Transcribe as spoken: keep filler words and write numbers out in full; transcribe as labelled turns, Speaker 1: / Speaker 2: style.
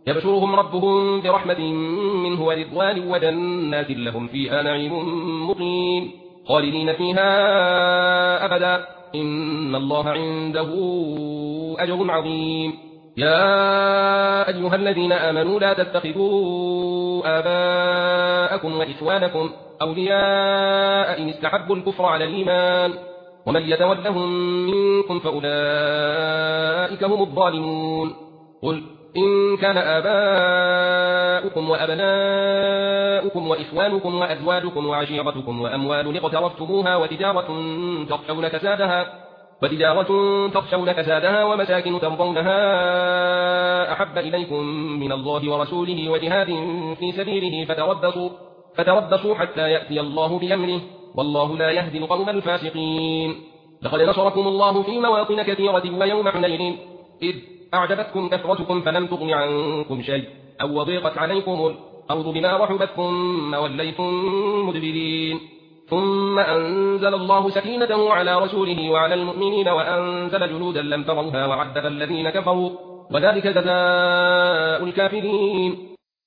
Speaker 1: يبشرهم ربهم برحمة منه ورضوان وجنات لهم فيها نعيم مقيم خالدين فيها أبدا إن الله عنده أجر عظيم. يا أيها الذين آمنوا لا تتخذوا آباءكم وإخوانكم أولياء إن استحبوا الكفر على الإيمان ومن يتولهم منكم فأولئك هم الظالمون. قل إن كان آباؤكم وأبناؤكم وإخوانكم وأزواجكم وعشيرتكم وأموال اقترفتموها وتجارة تخشون كسادها وتجارة تخشون كسادها ومساكن ترضونها أحب إليكم من الله ورسوله وجهاد في سبيله فتربصوا فتربصوا حتى يأتي الله بأمره والله لا يهدي القوم الفاسقين. لقد نصركم الله في مواطن كثيرة ويوم حنين إذ أعجبتكم كثرتكم فلم تغن عنكم شيء أو وضيقت عليكم الأرض بما رحبت ثم وليتم مدبرين ثم أنزل الله سكينته على رسوله وعلى المؤمنين وأنزل جنودا لم تروها وعذب الذين كفروا وذلك جزاء الكافرين.